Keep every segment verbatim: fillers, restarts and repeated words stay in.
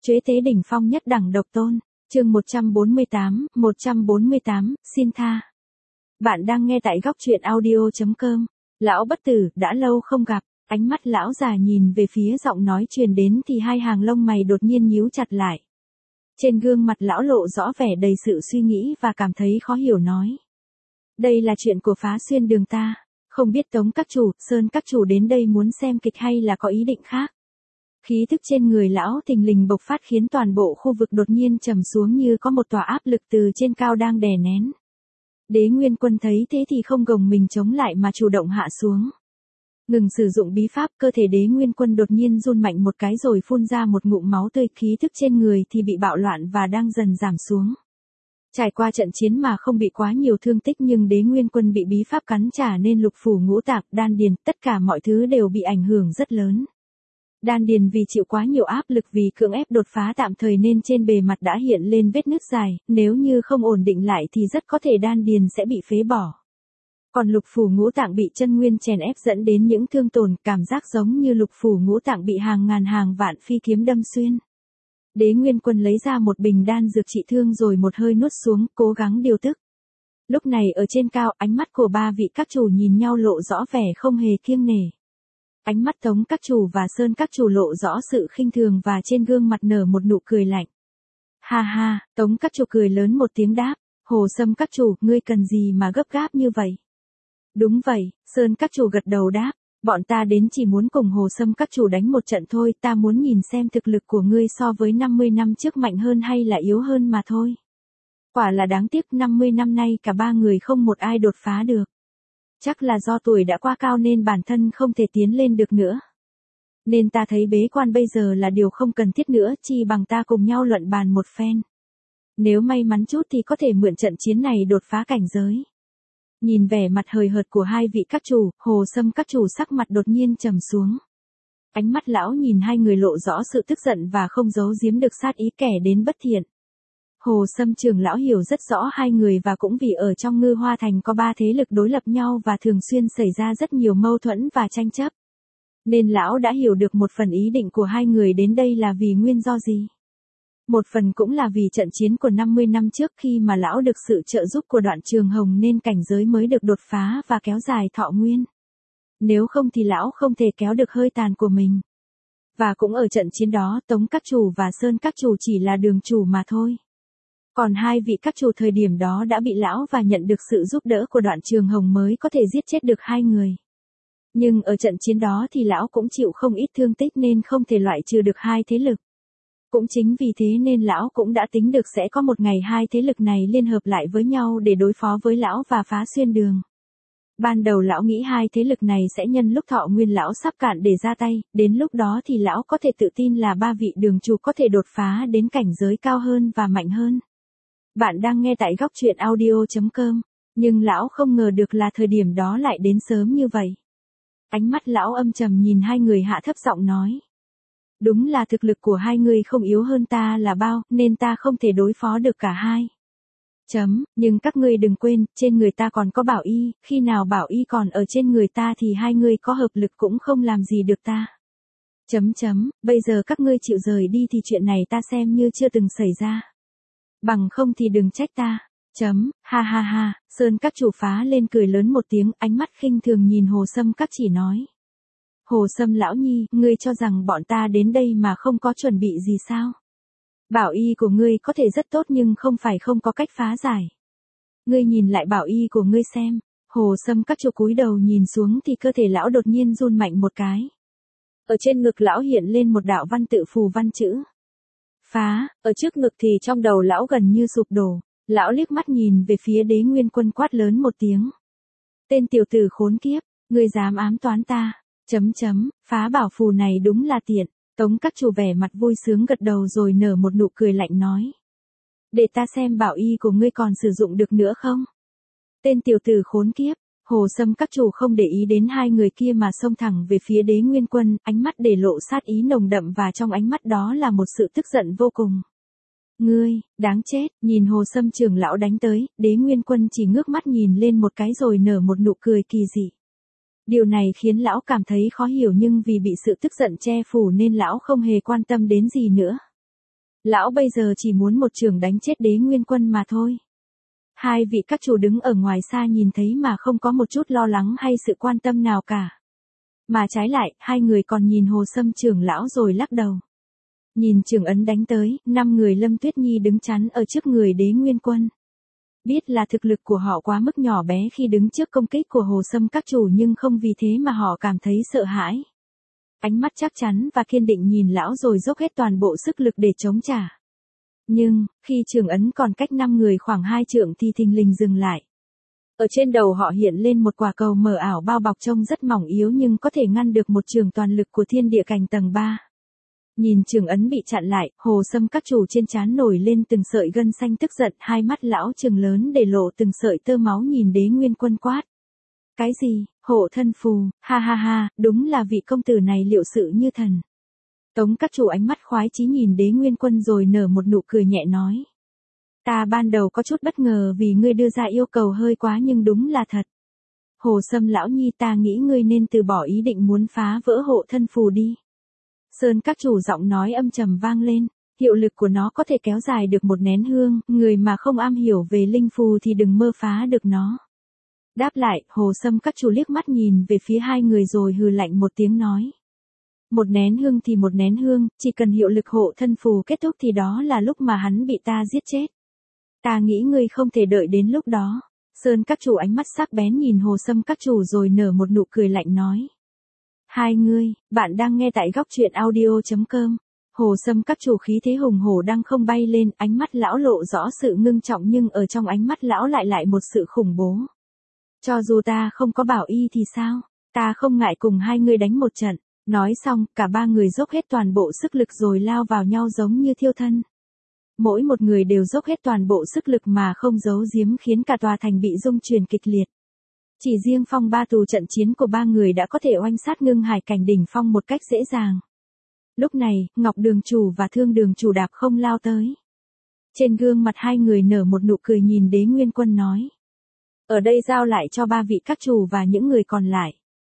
Chế tế đỉnh phong nhất đẳng độc tôn, chương một trăm bốn mươi tám, một trăm bốn mươi tám, xin tha. Bạn đang nghe tại góc truyện audio chấm com. Lão bất tử, đã lâu không gặp, ánh mắt lão già nhìn về phía giọng nói truyền đến thì hai hàng lông mày đột nhiên nhíu chặt lại. Trên gương mặt lão lộ rõ vẻ đầy sự suy nghĩ và cảm thấy khó hiểu nói. Đây là chuyện của Phá Xuyên Đường ta, không biết Tống các chủ, Sơn các chủ đến đây muốn xem kịch hay là có ý định khác. Khí thức trên người lão thình lình bộc phát khiến toàn bộ khu vực đột nhiên trầm xuống như có một tòa áp lực từ trên cao đang đè nén. Đế Nguyên Quân thấy thế thì không gồng mình chống lại mà chủ động hạ xuống. Ngừng sử dụng bí pháp, cơ thể Đế Nguyên Quân đột nhiên run mạnh một cái rồi phun ra một ngụm máu tươi, khí thức trên người thì bị bạo loạn và đang dần giảm xuống. Trải qua trận chiến mà không bị quá nhiều thương tích nhưng Đế Nguyên Quân bị bí pháp cắn trả nên lục phủ ngũ tạng, đan điền, tất cả mọi thứ đều bị ảnh hưởng rất lớn. Đan điền vì chịu quá nhiều áp lực vì cưỡng ép đột phá tạm thời nên trên bề mặt đã hiện lên vết nứt dài, nếu như không ổn định lại thì rất có thể đan điền sẽ bị phế bỏ. Còn lục phủ ngũ tạng bị chân nguyên chèn ép dẫn đến những thương tổn, cảm giác giống như lục phủ ngũ tạng bị hàng ngàn hàng vạn phi kiếm đâm xuyên. Đế Nguyên Quân lấy ra một bình đan dược trị thương rồi một hơi nuốt xuống, cố gắng điều tức. Lúc này ở trên cao, ánh mắt của ba vị các chủ nhìn nhau lộ rõ vẻ không hề kiêng nể. Ánh mắt Tống các chủ và Sơn các chủ lộ rõ sự khinh thường và trên gương mặt nở một nụ cười lạnh. Ha ha, Tống các chủ cười lớn một tiếng đáp, Hồ Sâm các chủ, ngươi cần gì mà gấp gáp như vậy? Đúng vậy, Sơn các chủ gật đầu đáp, bọn ta đến chỉ muốn cùng Hồ Sâm các chủ đánh một trận thôi, ta muốn nhìn xem thực lực của ngươi so với năm mươi năm trước mạnh hơn hay là yếu hơn mà thôi. Quả là đáng tiếc, năm mươi năm nay cả ba người không một ai đột phá được. Chắc là do tuổi đã quá cao nên bản thân không thể tiến lên được nữa. Nên ta thấy bế quan bây giờ là điều không cần thiết nữa, chi bằng ta cùng nhau luận bàn một phen. Nếu may mắn chút thì có thể mượn trận chiến này đột phá cảnh giới. Nhìn vẻ mặt hời hợt của hai vị các chủ, Hồ Sâm các chủ sắc mặt đột nhiên trầm xuống. Ánh mắt lão nhìn hai người lộ rõ sự tức giận và không giấu giếm được sát ý kẻ đến bất thiện. Hồ Sâm trưởng lão hiểu rất rõ hai người và cũng vì ở trong Ngư Hoa Thành có ba thế lực đối lập nhau và thường xuyên xảy ra rất nhiều mâu thuẫn và tranh chấp. Nên lão đã hiểu được một phần ý định của hai người đến đây là vì nguyên do gì. Một phần cũng là vì trận chiến của năm mươi năm trước khi mà lão được sự trợ giúp của Đoạn Trường Hồng nên cảnh giới mới được đột phá và kéo dài thọ nguyên. Nếu không thì lão không thể kéo được hơi tàn của mình. Và cũng ở trận chiến đó Tống các chủ và Sơn các chủ chỉ là đường chủ mà thôi. Còn hai vị các chủ thời điểm đó đã bị lão và nhận được sự giúp đỡ của Đoạn Trường Hồng mới có thể giết chết được hai người. Nhưng ở trận chiến đó thì lão cũng chịu không ít thương tích nên không thể loại trừ được hai thế lực. Cũng chính vì thế nên lão cũng đã tính được sẽ có một ngày hai thế lực này liên hợp lại với nhau để đối phó với lão và Phá Xuyên Đường. Ban đầu lão nghĩ hai thế lực này sẽ nhân lúc thọ nguyên lão sắp cạn để ra tay, đến lúc đó thì lão có thể tự tin là ba vị đường chủ có thể đột phá đến cảnh giới cao hơn và mạnh hơn. Bạn đang nghe tại góc truyện audio chấm com, nhưng lão không ngờ được là thời điểm đó lại đến sớm như vậy. Ánh mắt lão âm trầm nhìn hai người hạ thấp giọng nói. Đúng là thực lực của hai người không yếu hơn ta là bao, nên ta không thể đối phó được cả hai. Chấm, nhưng các ngươi đừng quên, trên người ta còn có bảo y, khi nào bảo y còn ở trên người ta thì hai người có hợp lực cũng không làm gì được ta. Chấm chấm, bây giờ các ngươi chịu rời đi thì chuyện này ta xem như chưa từng xảy ra. Bằng không thì đừng trách ta. Chấm, ha ha ha, Sơn các chủ phá lên cười lớn một tiếng, ánh mắt khinh thường nhìn Hồ Sâm các chỉ nói. Hồ Sâm lão nhi, ngươi cho rằng bọn ta đến đây mà không có chuẩn bị gì sao? Bảo y của ngươi có thể rất tốt nhưng không phải không có cách phá giải. Ngươi nhìn lại bảo y của ngươi xem. Hồ Sâm các chủ cúi đầu nhìn xuống thì cơ thể lão đột nhiên run mạnh một cái. Ở trên ngực lão hiện lên một đạo văn tự phù văn chữ. Phá, ở trước ngực thì trong đầu lão gần như sụp đổ. Lão liếc mắt nhìn về phía Đế Nguyên Quân quát lớn một tiếng. Tên tiểu tử khốn kiếp, ngươi dám ám toán ta. Chấm chấm, phá bảo phù này đúng là tiện. Tống các chủ vẻ mặt vui sướng gật đầu rồi nở một nụ cười lạnh nói. Để ta xem bảo y của ngươi còn sử dụng được nữa không? Tên tiểu tử khốn kiếp, Hồ Sâm các chủ không để ý đến hai người kia mà xông thẳng về phía Đế Nguyên Quân, ánh mắt để lộ sát ý nồng đậm và trong ánh mắt đó là một sự tức giận vô cùng. Ngươi, đáng chết, nhìn Hồ Sâm trưởng lão đánh tới, Đế Nguyên Quân chỉ ngước mắt nhìn lên một cái rồi nở một nụ cười kỳ dị. Điều này khiến lão cảm thấy khó hiểu nhưng vì bị sự tức giận che phủ nên lão không hề quan tâm đến gì nữa. Lão bây giờ chỉ muốn một chưởng đánh chết Đế Nguyên Quân mà thôi. Hai vị các chủ đứng ở ngoài xa nhìn thấy mà không có một chút lo lắng hay sự quan tâm nào cả. Mà trái lại, hai người còn nhìn Hồ Sâm trưởng lão rồi lắc đầu. Nhìn trường ấn đánh tới, năm người Lâm Tuyết Nhi đứng chắn ở trước người Đế Nguyên Quân. Biết là thực lực của họ quá mức nhỏ bé khi đứng trước công kích của Hồ Sâm các chủ nhưng không vì thế mà họ cảm thấy sợ hãi. Ánh mắt chắc chắn và kiên định nhìn lão rồi dốc hết toàn bộ sức lực để chống trả. Nhưng, khi trường ấn còn cách năm người khoảng hai trượng thì thình lình dừng lại. Ở trên đầu họ hiện lên một quả cầu mờ ảo bao bọc trông rất mỏng yếu nhưng có thể ngăn được một trường toàn lực của thiên địa cảnh tầng ba. Nhìn trường ấn bị chặn lại, Hồ Sâm các chủ trên trán nổi lên từng sợi gân xanh tức giận, hai mắt lão trừng lớn để lộ từng sợi tơ máu nhìn Đế Nguyên Quân quát. Cái gì, hộ thân phù, ha ha ha, đúng là vị công tử này liệu sự như thần. Tống các chủ ánh mắt khoái chí nhìn Đế Nguyên Quân rồi nở một nụ cười nhẹ nói. Ta ban đầu có chút bất ngờ vì ngươi đưa ra yêu cầu hơi quá nhưng đúng là thật. Hồ Sâm lão nhi ta nghĩ ngươi nên từ bỏ ý định muốn phá vỡ hộ thân phù đi. Sơn các chủ giọng nói âm trầm vang lên, hiệu lực của nó có thể kéo dài được một nén hương, người mà không am hiểu về linh phù thì đừng mơ phá được nó. Đáp lại, Hồ Sâm các chủ liếc mắt nhìn về phía hai người rồi hừ lạnh một tiếng nói. Một nén hương thì một nén hương, chỉ cần hiệu lực hộ thân phù kết thúc thì đó là lúc mà hắn bị ta giết chết. Ta nghĩ ngươi không thể đợi đến lúc đó. Sơn các chủ ánh mắt sắc bén nhìn Hồ Sâm các chủ rồi nở một nụ cười lạnh nói. Hai ngươi, bạn đang nghe tại góc truyện audio chấm com. Hồ Sâm các chủ khí thế hùng hổ đang không bay lên, ánh mắt lão lộ rõ sự ngưng trọng nhưng ở trong ánh mắt lão lại lại một sự khủng bố. Cho dù ta không có bảo y thì sao, ta không ngại cùng hai ngươi đánh một trận. Nói xong, cả ba người dốc hết toàn bộ sức lực rồi lao vào nhau giống như thiêu thân. Mỗi một người đều dốc hết toàn bộ sức lực mà không giấu giếm khiến cả tòa thành bị rung chuyển kịch liệt. Chỉ riêng phong ba tù trận chiến của ba người đã có thể oanh sát Ngưng Hải cảnh đỉnh phong một cách dễ dàng. Lúc này, Ngọc Đường chủ và Thương Đường chủ đạp không lao tới. Trên gương mặt hai người nở một nụ cười nhìn Đế Nguyên Quân nói. Ở đây giao lại cho ba vị các chủ và những người còn lại.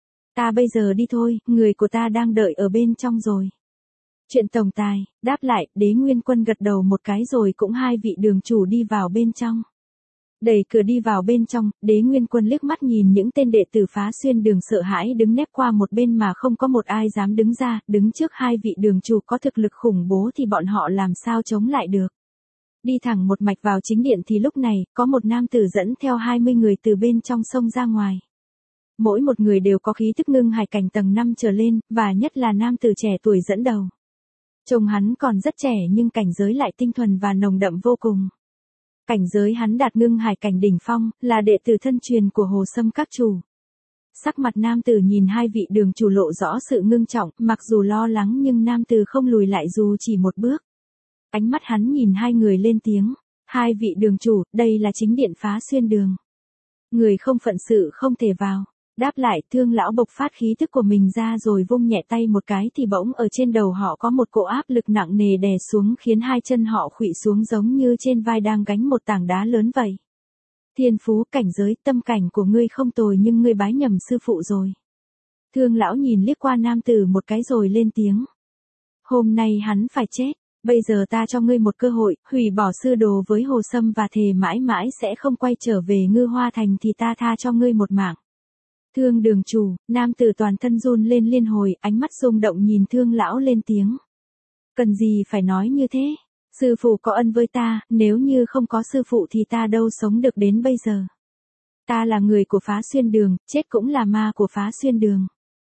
Ta bây giờ đi thôi, người của ta đang đợi ở bên trong rồi. Chuyện tổng tài, đáp lại, Đế Nguyên Quân gật đầu một cái rồi cũng hai vị đường chủ đi vào bên trong. Đẩy cửa đi vào bên trong, Đế Nguyên Quân liếc mắt nhìn những tên đệ tử Phá Xuyên Đường sợ hãi đứng nép qua một bên mà không có một ai dám đứng ra, đứng trước hai vị đường chủ có thực lực khủng bố thì bọn họ làm sao chống lại được. Đi thẳng một mạch vào chính điện thì lúc này, có một nam tử dẫn theo hai mươi người từ bên trong sông ra ngoài. Mỗi một người đều có khí tức Ngưng Hải cảnh tầng năm trở lên, và nhất là nam tử trẻ tuổi dẫn đầu. Trông hắn còn rất trẻ nhưng cảnh giới lại tinh thuần và nồng đậm vô cùng. Cảnh giới hắn đạt Ngưng Hải cảnh đỉnh phong, là đệ tử thân truyền của Hồ Sâm các chủ. Sắc mặt nam tử nhìn hai vị đường chủ lộ rõ sự ngưng trọng, mặc dù lo lắng nhưng nam tử không lùi lại dù chỉ một bước. Ánh mắt hắn nhìn hai người lên tiếng, hai vị đường chủ, đây là chính điện Phá Xuyên Đường. Người không phận sự không thể vào. Đáp lại, Thương lão bộc phát khí tức của mình ra rồi vung nhẹ tay một cái thì bỗng ở trên đầu họ có một cỗ áp lực nặng nề đè xuống khiến hai chân họ khuỵu xuống giống như trên vai đang gánh một tảng đá lớn vậy. Thiên phú, cảnh giới, tâm cảnh của ngươi không tồi nhưng ngươi bái nhầm sư phụ rồi. Thương lão nhìn liếc qua nam tử một cái rồi lên tiếng. Hôm nay hắn phải chết, bây giờ ta cho ngươi một cơ hội, hủy bỏ sư đồ với Hồ Sâm và thề mãi mãi sẽ không quay trở về Ngư Hoa Thành thì ta tha cho ngươi một mạng. Thương Đường chủ, nam tử toàn thân run lên liên hồi, ánh mắt rung động nhìn Thương lão lên tiếng. Cần gì phải nói như thế? Sư phụ có ân với ta, nếu như không có sư phụ thì ta đâu sống được đến bây giờ. Ta là người của Phá Xuyên Đường, chết cũng là ma của Phá Xuyên Đường.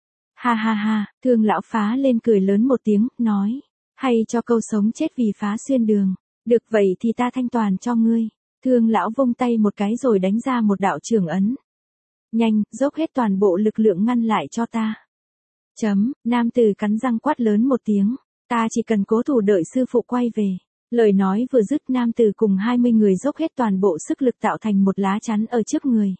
Ha ha ha, Thương lão phá lên cười lớn một tiếng, nói. Hay cho câu sống chết vì Phá Xuyên Đường. Được vậy thì ta thanh toàn cho ngươi. Thương lão vung tay một cái rồi đánh ra một đạo trường ấn. Nhanh, dốc hết toàn bộ lực lượng ngăn lại cho ta. Chấm, nam tử cắn răng quát lớn một tiếng. Ta chỉ cần cố thủ đợi sư phụ quay về. Lời nói vừa dứt nam tử cùng hai mươi người dốc hết toàn bộ sức lực tạo thành một lá chắn ở trước người.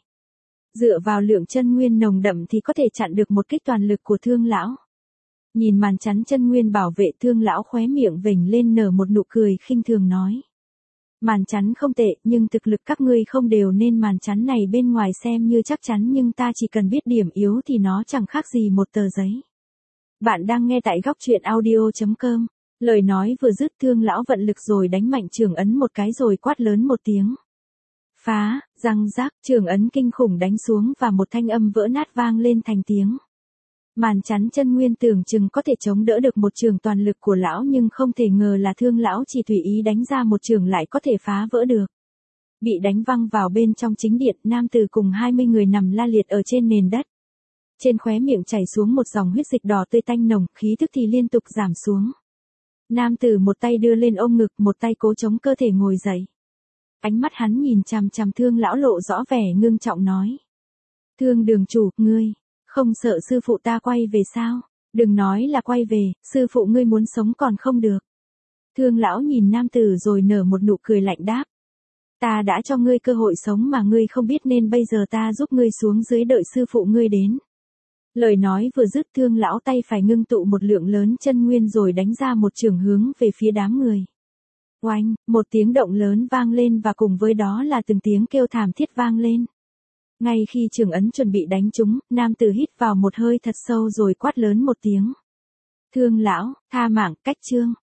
Dựa vào lượng chân nguyên nồng đậm thì có thể chặn được một kích toàn lực của Thương lão. Nhìn màn chắn chân nguyên bảo vệ, Thương lão khóe miệng vểnh lên nở một nụ cười khinh thường nói. Màn chắn không tệ, nhưng thực lực các ngươi không đều nên màn chắn này bên ngoài xem như chắc chắn nhưng ta chỉ cần biết điểm yếu thì nó chẳng khác gì một tờ giấy. Bạn đang nghe tại góc truyện audio chấm com. Lời nói vừa dứt Thương lão vận lực rồi đánh mạnh trường ấn một cái rồi quát lớn một tiếng. Phá, răng rác, trường ấn kinh khủng đánh xuống và một thanh âm vỡ nát vang lên thành tiếng. Màn chắn chân nguyên tưởng chừng có thể chống đỡ được một trường toàn lực của lão nhưng không thể ngờ là Thương lão chỉ tùy ý đánh ra một trường lại có thể phá vỡ được. Bị đánh văng vào bên trong chính điện, nam tử cùng hai mươi người nằm la liệt ở trên nền đất. Trên khóe miệng chảy xuống một dòng huyết dịch đỏ tươi tanh nồng, khí thức thì liên tục giảm xuống. Nam tử một tay đưa lên ôm ngực, một tay cố chống cơ thể ngồi dậy. Ánh mắt hắn nhìn chằm chằm Thương lão lộ rõ vẻ ngưng trọng nói. Thương đường chủ, ngươi, không sợ sư phụ ta quay về sao? Đừng nói là quay về, sư phụ ngươi muốn sống còn không được. Thương lão nhìn nam tử rồi nở một nụ cười lạnh đáp. Ta đã cho ngươi cơ hội sống mà ngươi không biết nên bây giờ ta giúp ngươi xuống dưới đợi sư phụ ngươi đến. Lời nói vừa dứt Thương lão tay phải ngưng tụ một lượng lớn chân nguyên rồi đánh ra một trường hướng về phía đám người. Oanh, một tiếng động lớn vang lên và cùng với đó là từng tiếng kêu thảm thiết vang lên. Ngay khi trường ấn chuẩn bị đánh trúng, nam tử hít vào một hơi thật sâu rồi quát lớn một tiếng. Thương lão, tha mạng, cách chương.